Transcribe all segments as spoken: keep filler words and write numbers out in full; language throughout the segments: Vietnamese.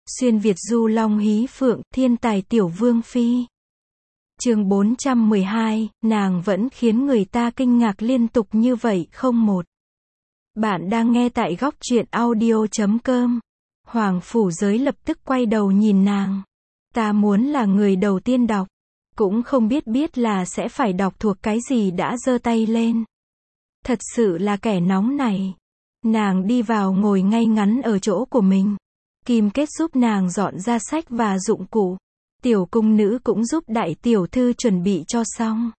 Xuyên Việt du long hí phượng, thiên tài tiểu vương phi. Chương bốn trăm mười hai, nàng vẫn khiến người ta kinh ngạc liên tục như vậy không một. Bạn đang nghe tại góc truyện audio chấm com. Hoàng phủ giới lập tức quay đầu nhìn nàng. Ta muốn là người đầu tiên đọc. Cũng không biết biết là sẽ phải đọc thuộc cái gì đã giơ tay lên. Thật sự là kẻ nóng này. Nàng đi vào ngồi ngay ngắn ở chỗ của mình. Kim Kết giúp nàng dọn ra sách và dụng cụ. Tiểu cung nữ cũng giúp đại tiểu thư chuẩn bị cho xong.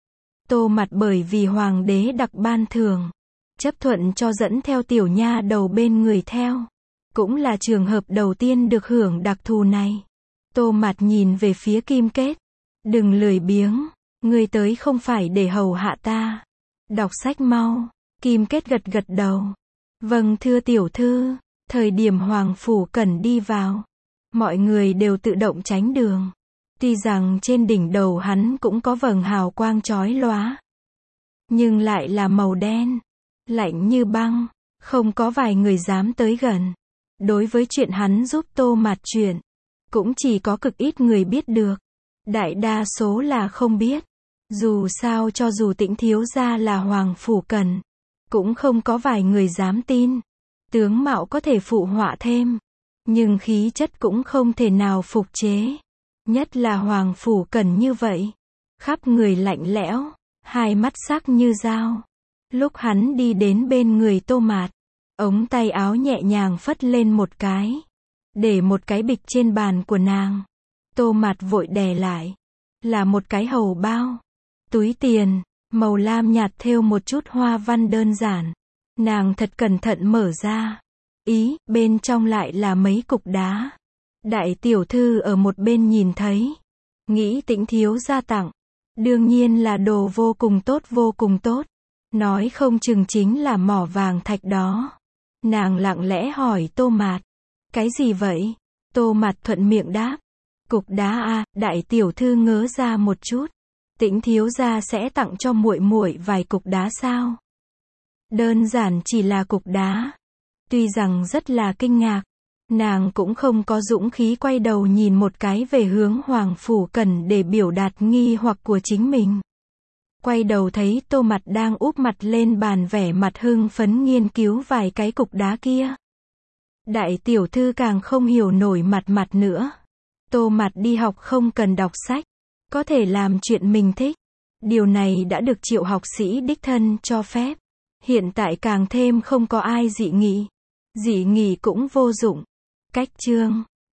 Tô Mặt bởi vì hoàng đế đặc ban thưởng, chấp thuận cho dẫn theo tiểu nha đầu bên người theo. Cũng là trường hợp đầu tiên được hưởng đặc thù này. Tô Mặt nhìn về phía Kim Kết. Đừng lười biếng, ngươi tới không phải để hầu hạ ta. Đọc sách mau. Kim Kết gật gật đầu. Vâng thưa tiểu thư. Thời điểm Hoàng Phủ Cần đi vào, mọi người đều tự động tránh đường. Tuy rằng trên đỉnh đầu hắn cũng có vầng hào quang chói lóa, nhưng lại là màu đen, lạnh như băng, không có vài người dám tới gần. Đối với chuyện hắn giúp Tô Mặt chuyện, cũng chỉ có cực ít người biết được. Đại đa số là không biết. Dù sao cho dù Tĩnh thiếu gia là Hoàng Phủ Cần, cũng không có vài người dám tin. Tướng mạo có thể phụ họa thêm, nhưng khí chất cũng không thể nào phục chế. Nhất là Hoàng Phủ Cần như vậy, khắp người lạnh lẽo, hai mắt sắc như dao. Lúc hắn đi đến bên người Tô Mạt, ống tay áo nhẹ nhàng phất lên một cái, để một cái bịch trên bàn của nàng. Tô Mạt vội đè lại, là một cái hầu bao, túi tiền, màu lam nhạt thêu một chút hoa văn đơn giản. Nàng thật cẩn thận mở ra. Ý, bên trong lại là mấy cục đá. Đại tiểu thư ở một bên nhìn thấy, nghĩ Tĩnh thiếu gia tặng. Đương nhiên là đồ vô cùng tốt vô cùng tốt. Nói không chừng chính là mỏ vàng thạch đó. Nàng lặng lẽ hỏi Tô Mạt. Cái gì vậy? Tô Mạt thuận miệng đáp. Cục đá à, đại tiểu thư ngớ ra một chút. Tĩnh thiếu gia sẽ tặng cho muội muội vài cục đá sao? Đơn giản chỉ là cục đá. Tuy rằng rất là kinh ngạc, nàng cũng không có dũng khí quay đầu nhìn một cái về hướng Hoàng Phủ Cần để biểu đạt nghi hoặc của chính mình. Quay đầu thấy Tô Mặt đang úp mặt lên bàn vẻ mặt hưng phấn nghiên cứu vài cái cục đá kia. Đại tiểu thư càng không hiểu nổi mặt mặt nữa. Tô Mặt đi học không cần đọc sách, có thể làm chuyện mình thích. Điều này đã được Triệu học sĩ đích thân cho phép. Hiện tại càng thêm không có ai dị nghị. Dị nghị cũng vô dụng. Cách chương